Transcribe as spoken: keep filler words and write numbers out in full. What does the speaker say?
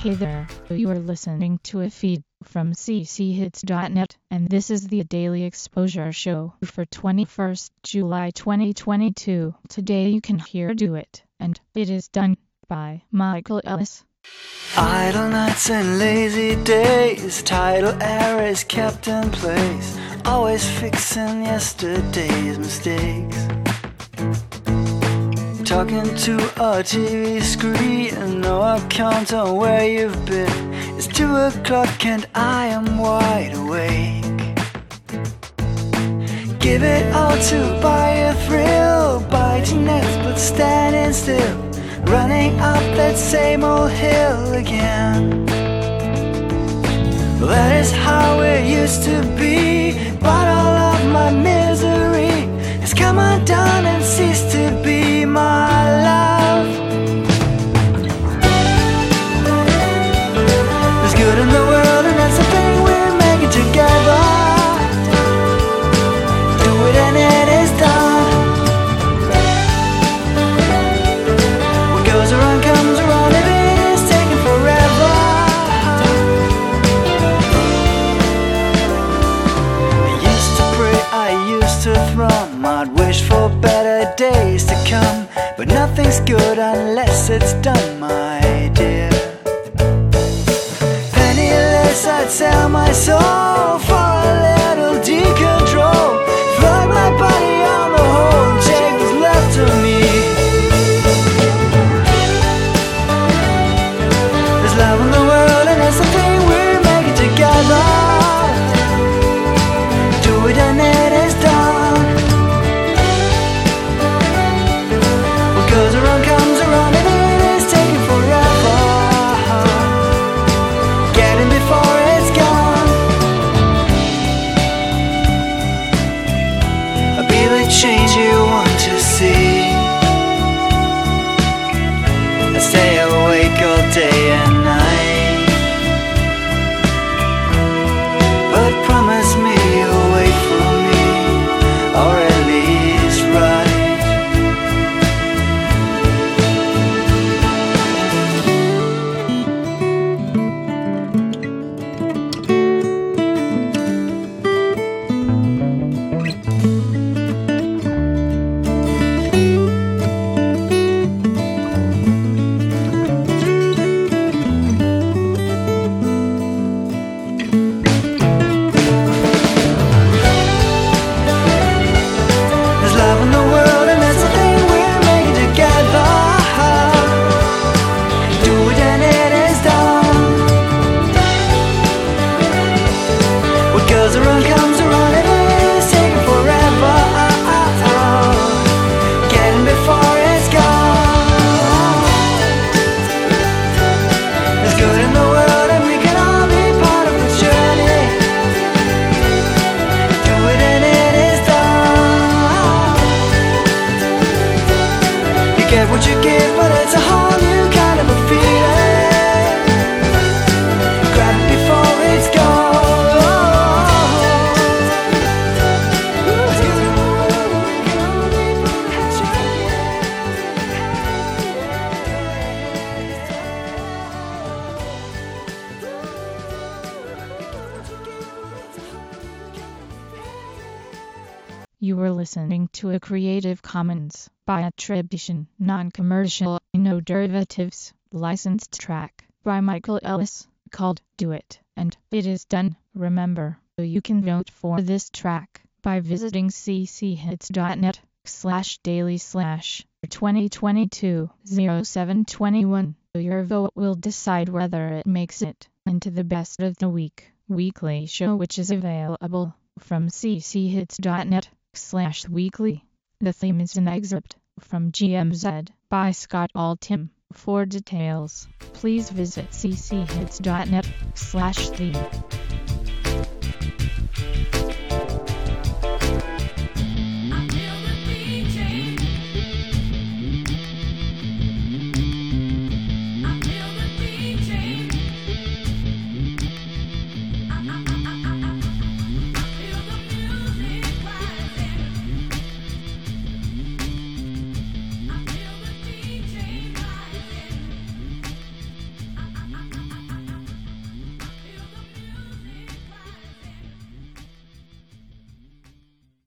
Hey there, you are listening to a feed from c c hits dot net, and this is the Daily Exposure Show for twenty-first July twenty twenty-two. Today you can hear Do It, and It Is Done by Michael Ellis. Idle nights and lazy days, tidal air is kept in place, always fixing yesterday's mistakes. Talking to a T V screen, no account on where you've been. It's two o'clock and I am wide awake. Give it all to buy a thrill, biting nets but standing still, running up that same old hill again. That is how it used to be, but all of my misery has come undone and ceased to be my love. There's good in the world and that's the thing we're making together. Do it and it is done. What goes around comes around, if it is taken forever. I used to pray, I used to thrum, I'd wish for better days to come, but nothing's good unless it's done, my dear. Penniless, I'd sell my soul for a little decontrol, flood my body on the whole, take what's left of me. There's love in the world and that's the thing we're making together. Do it and it is done. What goes around comes around and it is taken forever. Get in before it's gone. I'll be the change you want to see. I stay awake all day and night, but promise me you'll wait for me, or at least right. Goes around comes around, it is taken forever. Getting before it's gone. There's good in the world and we can all be part of the journey. Do it and it is done. You get what you give, but it's a whole new kind of a feeling. Grab it before it's gone. You were listening to a Creative Commons by attribution, non-commercial, no derivatives, licensed track by Michael Ellis, called Do It, and It Is Done. Remember, you can vote for this track by visiting c c hits dot net slash daily slash twenty twenty-two oh seven twenty-one. Your vote will decide whether it makes it into the Best of the Week weekly show, which is available from c c hits dot net slash weekly. The theme is an excerpt from G M Z by Scott Altham. For details, please visit c c hits dot net slash theme.